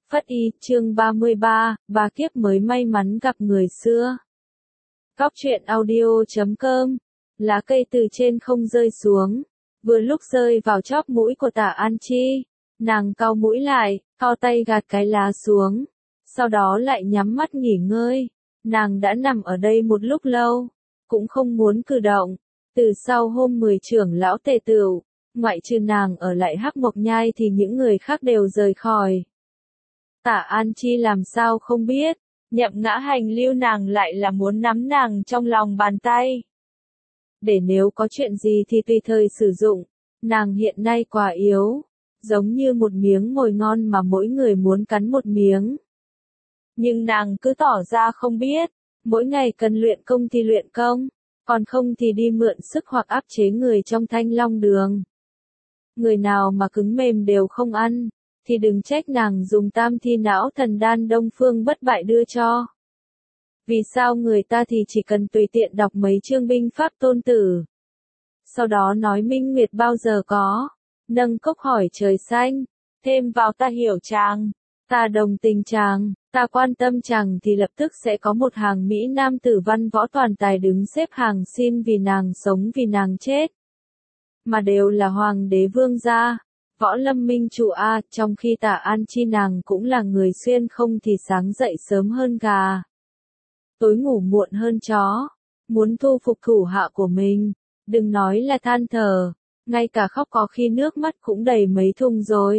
Phất Y, chương 33, ba kiếp mới may mắn gặp người xưa. Góc truyện audio.com, lá cây từ trên không rơi xuống, vừa lúc rơi vào chóp mũi của Tả An Chi. Nàng cau mũi lại, co tay gạt cái lá xuống, sau đó lại nhắm mắt nghỉ ngơi. Nàng đã nằm ở đây một lúc lâu, cũng không muốn cử động. Từ sau hôm 10 trưởng lão tề tựu, ngoại trừ nàng ở lại Hắc Mộc Nhai thì những người khác đều rời khỏi. Tả An Chi làm sao không biết, Nhậm Ngã Hành lưu nàng lại là muốn nắm nàng trong lòng bàn tay. Để nếu có chuyện gì thì tùy thời sử dụng, nàng hiện nay quá yếu, giống như một miếng mồi ngon mà mỗi người muốn cắn một miếng. Nhưng nàng cứ tỏ ra không biết, mỗi ngày cần luyện công thì luyện công, còn không thì đi mượn sức hoặc áp chế người trong Thanh Long Đường. Người nào mà cứng mềm đều không ăn, thì đừng trách nàng dùng Tam Thi Não Thần Đan Đông Phương Bất Bại đưa cho. Vì sao người ta thì chỉ cần tùy tiện đọc mấy chương binh pháp tôn tử, sau đó nói minh nguyệt bao giờ có, nâng cốc hỏi trời xanh, thêm vào ta hiểu chàng, ta đồng tình chàng, ta quan tâm chàng thì lập tức sẽ có một hàng Mỹ Nam tử văn võ toàn tài đứng xếp hàng xin vì nàng sống vì nàng chết. Mà đều là hoàng đế vương gia, võ lâm minh chủ A, trong khi Tả An Chi nàng cũng là người xuyên không thì sáng dậy sớm hơn gà, tối ngủ muộn hơn chó, muốn thu phục thủ hạ của mình, đừng nói là than thở, ngay cả khóc có khi nước mắt cũng đầy mấy thùng rồi.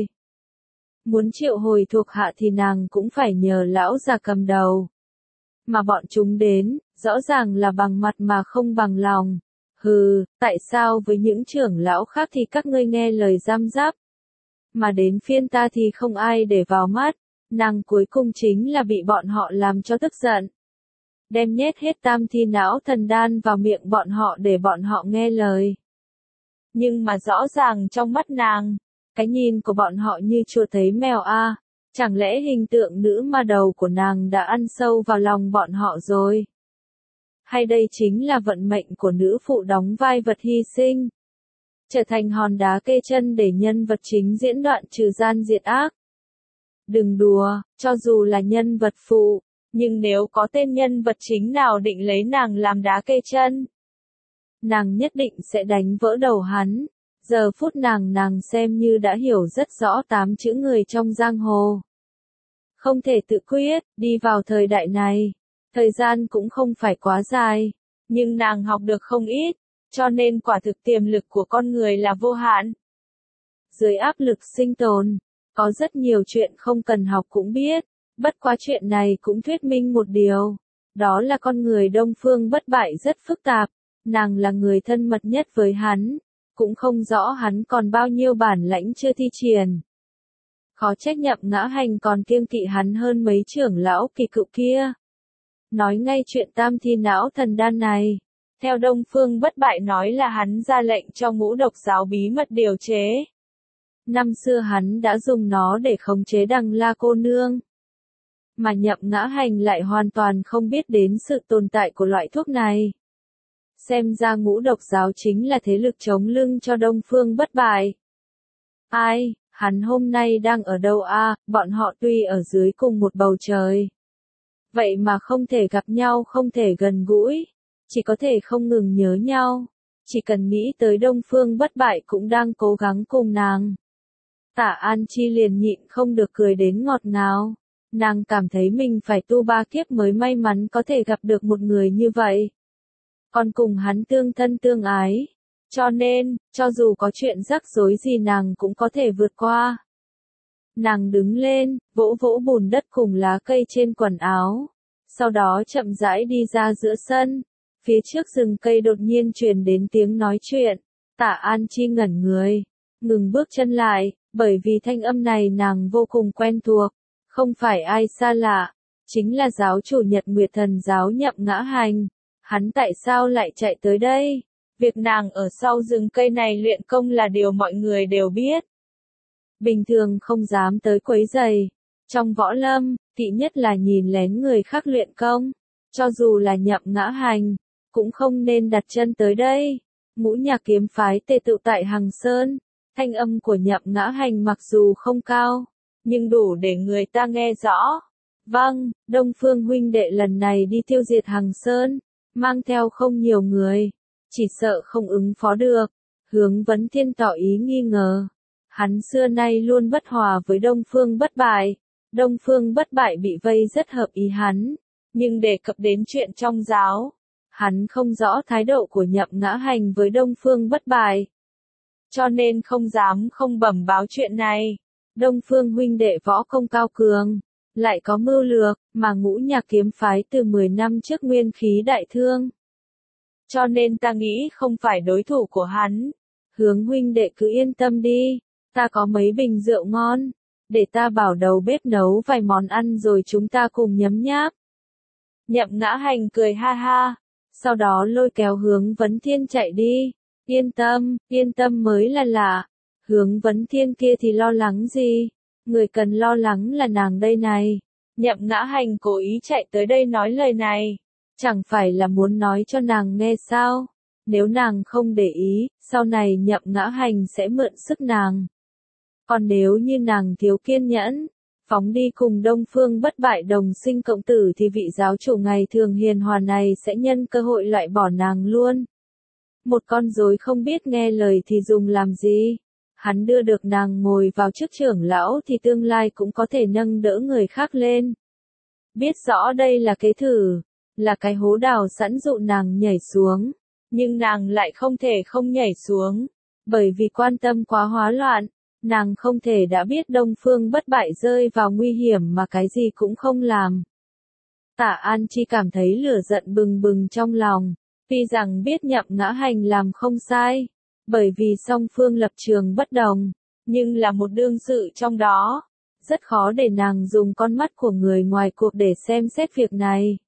Muốn triệu hồi thuộc hạ thì nàng cũng phải nhờ lão già cầm đầu. Mà bọn chúng đến, rõ ràng là bằng mặt mà không bằng lòng. Hừ, tại sao với những trưởng lão khác thì các ngươi nghe lời giam giáp, mà đến phiên ta thì không ai để vào mắt. Nàng cuối cùng chính là bị bọn họ làm cho tức giận, đem nhét hết Tam Thi Não Thần Đan vào miệng bọn họ để bọn họ nghe lời. Nhưng mà rõ ràng trong mắt nàng, cái nhìn của bọn họ như chuột thấy mèo a, chẳng lẽ hình tượng nữ ma đầu của nàng đã ăn sâu vào lòng bọn họ rồi? Hay đây chính là vận mệnh của nữ phụ đóng vai vật hy sinh, trở thành hòn đá kê chân để nhân vật chính diễn đoạn trừ gian diệt ác? Đừng đùa, cho dù là nhân vật phụ, nhưng nếu có tên nhân vật chính nào định lấy nàng làm đá kê chân, nàng nhất định sẽ đánh vỡ đầu hắn. Giờ phút nàng xem như đã hiểu rất rõ 8 chữ người trong giang hồ. Không thể tự quyết, đi vào thời đại này. Thời gian cũng không phải quá dài, nhưng nàng học được không ít, cho nên quả thực tiềm lực của con người là vô hạn. Dưới áp lực sinh tồn, có rất nhiều chuyện không cần học cũng biết, bất quá chuyện này cũng thuyết minh một điều, đó là con người Đông Phương Bất Bại rất phức tạp, nàng là người thân mật nhất với hắn, cũng không rõ hắn còn bao nhiêu bản lãnh chưa thi triển. Khó trách Nhậm Ngã Hành còn kiêng kỵ hắn hơn mấy trưởng lão kỳ cựu kia. Nói ngay chuyện Tam Thi Não Thần Đan này, theo Đông Phương Bất Bại nói là hắn ra lệnh cho Ngũ Độc giáo bí mật điều chế. Năm xưa hắn đã dùng nó để khống chế Đằng La cô nương. Mà Nhậm Ngã Hành lại hoàn toàn không biết đến sự tồn tại của loại thuốc này. Xem ra Ngũ Độc giáo chính là thế lực chống lưng cho Đông Phương Bất Bại. Ai, hắn hôm nay đang ở đâu a? Bọn họ tuy ở dưới cùng một bầu trời, vậy mà không thể gặp nhau, không thể gần gũi, chỉ có thể không ngừng nhớ nhau. Chỉ cần nghĩ tới Đông Phương Bất Bại cũng đang cố gắng cùng nàng, Tả An Chi liền nhịn không được cười đến ngọt ngào. Nàng cảm thấy mình phải tu 3 kiếp mới may mắn có thể gặp được một người như vậy, còn cùng hắn tương thân tương ái, cho nên, cho dù có chuyện rắc rối gì nàng cũng có thể vượt qua. Nàng đứng lên, vỗ vỗ bùn đất cùng lá cây trên quần áo, sau đó chậm rãi đi ra giữa sân. Phía trước rừng cây đột nhiên truyền đến tiếng nói chuyện. Tả An Chi ngẩn người, ngừng bước chân lại, bởi vì thanh âm này nàng vô cùng quen thuộc, không phải ai xa lạ, chính là giáo chủ Nhật Nguyệt Thần giáo Nhậm Ngã Hành. Hắn tại sao lại chạy tới đây? Việc nàng ở sau rừng cây này luyện công là điều mọi người đều biết. Bình thường không dám tới quấy rầy. Trong võ lâm, kỵ nhất là nhìn lén người khác luyện công. Cho dù là Nhậm Ngã Hành, cũng không nên đặt chân tới đây. Ngũ Nhạc kiếm phái tề tựu tại Hằng Sơn. Thanh âm của Nhậm Ngã Hành mặc dù không cao, nhưng đủ để người ta nghe rõ. Vâng, Đông Phương huynh đệ lần này đi tiêu diệt Hằng Sơn, mang theo không nhiều người, chỉ sợ không ứng phó được. Hướng Vấn Thiên tỏ ý nghi ngờ. Hắn xưa nay luôn bất hòa với Đông Phương Bất Bại. Đông Phương Bất Bại bị vây rất hợp ý hắn, nhưng đề cập đến chuyện trong giáo, hắn không rõ thái độ của Nhậm Ngã Hành với Đông Phương Bất Bại, cho nên không dám không bẩm báo chuyện này. Đông Phương huynh đệ võ công cao cường, lại có mưu lược, mà Ngũ Nhạc kiếm phái từ 10 năm trước nguyên khí đại thương. Cho nên ta nghĩ không phải đối thủ của hắn. Hướng huynh đệ cứ yên tâm đi, ta có mấy bình rượu ngon, để ta bảo đầu bếp nấu vài món ăn rồi chúng ta cùng nhấm nháp. Nhậm Ngã Hành cười ha ha, sau đó lôi kéo Hướng Vấn Thiên chạy đi. Yên tâm mới là lạ. Hướng Vấn Thiên kia thì lo lắng gì? Người cần lo lắng là nàng đây này. Nhậm Ngã Hành cố ý chạy tới đây nói lời này, chẳng phải là muốn nói cho nàng nghe sao? Nếu nàng không để ý, sau này Nhậm Ngã Hành sẽ mượn sức nàng. Còn nếu như nàng thiếu kiên nhẫn, phóng đi cùng Đông Phương Bất Bại đồng sinh cộng tử thì vị giáo chủ ngày thường hiền hòa này sẽ nhân cơ hội loại bỏ nàng luôn. Một con rối không biết nghe lời thì dùng làm gì? Hắn đưa được nàng ngồi vào chức trưởng lão thì tương lai cũng có thể nâng đỡ người khác lên. Biết rõ đây là cái thử, là cái hố đào sẵn dụ nàng nhảy xuống, nhưng nàng lại không thể không nhảy xuống, bởi vì quan tâm quá hóa loạn, nàng không thể đã biết Đông Phương Bất Bại rơi vào nguy hiểm mà cái gì cũng không làm. Tả An Chi cảm thấy lửa giận bừng bừng trong lòng, tuy rằng biết Nhậm Ngã Hành làm không sai, bởi vì song phương lập trường bất đồng, nhưng là một đương sự trong đó, rất khó để nàng dùng con mắt của người ngoài cuộc để xem xét việc này.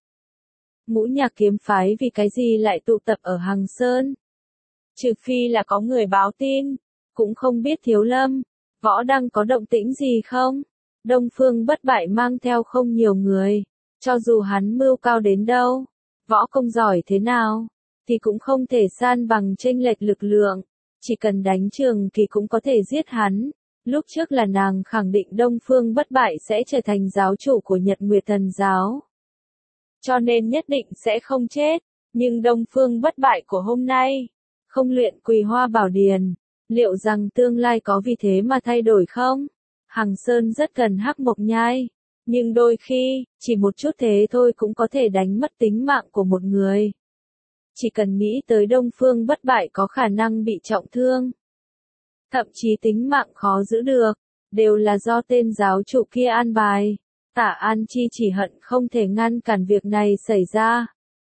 Ngũ Nhạc kiếm phái vì cái gì lại tụ tập ở Hằng Sơn? Trừ phi là có người báo tin, cũng không biết Thiếu Lâm, Võ Đăng có động tĩnh gì không? Đông Phương Bất Bại mang theo không nhiều người, cho dù hắn mưu cao đến đâu, võ công giỏi thế nào, thì cũng không thể san bằng chênh lệch lực lượng, chỉ cần đánh Trường Kỳ cũng có thể giết hắn. Lúc trước là nàng khẳng định Đông Phương Bất Bại sẽ trở thành giáo chủ của Nhật Nguyệt Thần giáo, cho nên nhất định sẽ không chết, nhưng Đông Phương Bất Bại của hôm nay, không luyện Quỳ Hoa Bảo Điền, liệu rằng tương lai có vì thế mà thay đổi không? Hằng Sơn rất cần Hắc Mộc Nhai, nhưng đôi khi, chỉ một chút thế thôi cũng có thể đánh mất tính mạng của một người. Chỉ cần nghĩ tới Đông Phương Bất Bại có khả năng bị trọng thương, thậm chí tính mạng khó giữ được, đều là do tên giáo chủ kia an bài. Tả An Chi chỉ hận không thể ngăn cản việc này xảy ra.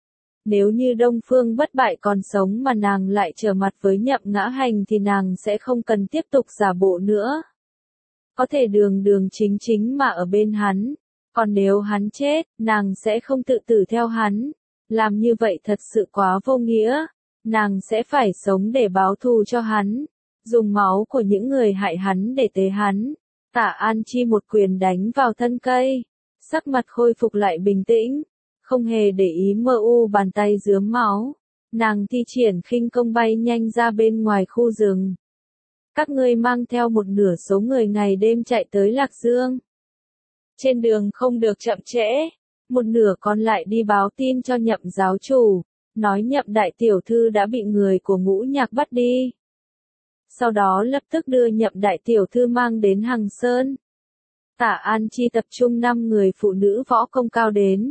Nếu như Đông Phương Bất Bại còn sống mà nàng lại trở mặt với Nhậm Ngã Hành thì nàng sẽ không cần tiếp tục giả bộ nữa. Có thể đường đường chính chính mà ở bên hắn. Còn nếu hắn chết, nàng sẽ không tự tử theo hắn. Làm như vậy thật sự quá vô nghĩa. Nàng sẽ phải sống để báo thù cho hắn. Dùng máu của những người hại hắn để tế hắn. Tả An Chi một quyền đánh vào thân cây. Sắc mặt khôi phục lại bình tĩnh. Không hề để ý mơ u bàn tay rướm máu. Nàng thi triển khinh công bay nhanh ra bên ngoài khu rừng. Các ngươi mang theo một nửa số người ngày đêm chạy tới Lạc Dương. Trên đường không được chậm trễ. Một nửa còn lại đi báo tin cho Nhậm giáo chủ. Nói Nhậm đại tiểu thư đã bị người của Ngũ Nhạc bắt đi. Sau đó lập tức đưa Nhậm đại tiểu thư mang đến Hằng Sơn. Tả An Chi tập trung 5 người phụ nữ võ công cao đến.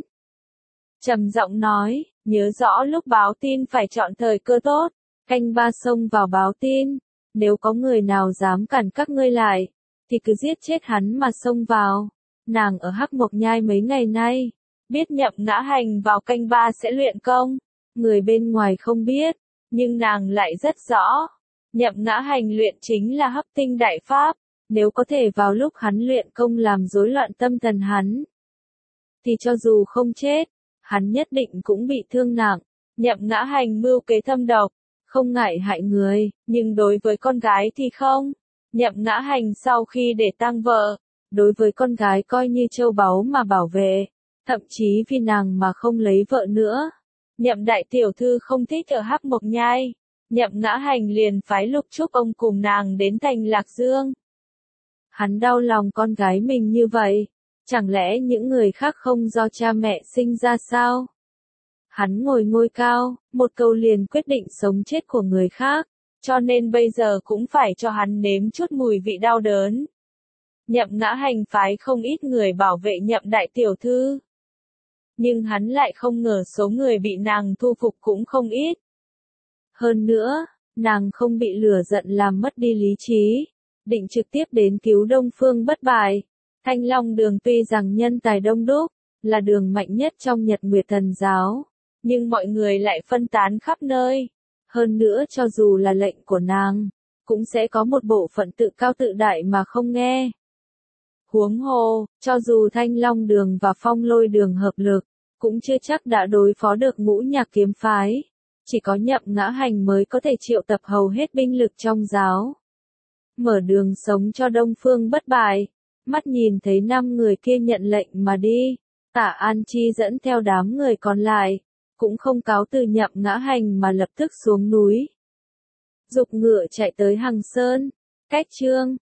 Trầm giọng nói, nhớ rõ lúc báo tin phải chọn thời cơ tốt, canh ba xông vào báo tin, nếu có người nào dám cản các ngươi lại, thì cứ giết chết hắn mà xông vào. Nàng ở Hắc Mộc Nhai mấy ngày nay, biết Nhậm Ngã Hành vào canh ba sẽ luyện công, người bên ngoài không biết, nhưng nàng lại rất rõ. Nhậm Ngã Hành luyện chính là Hấp Tinh Đại Pháp, nếu có thể vào lúc hắn luyện công làm rối loạn tâm thần hắn, thì cho dù không chết, hắn nhất định cũng bị thương nặng. Nhậm Ngã Hành mưu kế thâm độc, không ngại hại người, nhưng đối với con gái thì không. Nhậm Ngã Hành sau khi để tang vợ, đối với con gái coi như châu báu mà bảo vệ, thậm chí vì nàng mà không lấy vợ nữa. Nhậm đại tiểu thư không thích ở Hắc Mộc Nhai, Nhậm Ngã Hành liền phái Lục Trúc ông cùng nàng đến thành Lạc Dương. Hắn đau lòng con gái mình như vậy, chẳng lẽ những người khác không do cha mẹ sinh ra sao? Hắn ngồi ngôi cao, một câu liền quyết định sống chết của người khác, cho nên bây giờ cũng phải cho hắn nếm chút mùi vị đau đớn. Nhậm Ngã Hành phái không ít người bảo vệ Nhậm đại tiểu thư. Nhưng hắn lại không ngờ số người bị nàng thu phục cũng không ít. Hơn nữa, nàng không bị lửa giận làm mất đi lý trí, định trực tiếp đến cứu Đông Phương Bất Bại. Thanh Long Đường tuy rằng nhân tài đông đúc, là đường mạnh nhất trong Nhật Nguyệt Thần giáo, nhưng mọi người lại phân tán khắp nơi. Hơn nữa cho dù là lệnh của nàng, cũng sẽ có một bộ phận tự cao tự đại mà không nghe. Huống hồ, cho dù Thanh Long Đường và Phong Lôi Đường hợp lực, cũng chưa chắc đã đối phó được Ngũ Nhạc kiếm phái. Chỉ có Nhậm Ngã Hành mới có thể triệu tập hầu hết binh lực trong giáo. Mở đường sống cho Đông Phương Bất Bại. Mắt nhìn thấy 5 người kia nhận lệnh mà đi, Tả An Chi dẫn theo đám người còn lại, cũng không cáo từ Nhậm Ngã Hành mà lập tức xuống núi. Dục ngựa chạy tới Hằng Sơn. Cách chương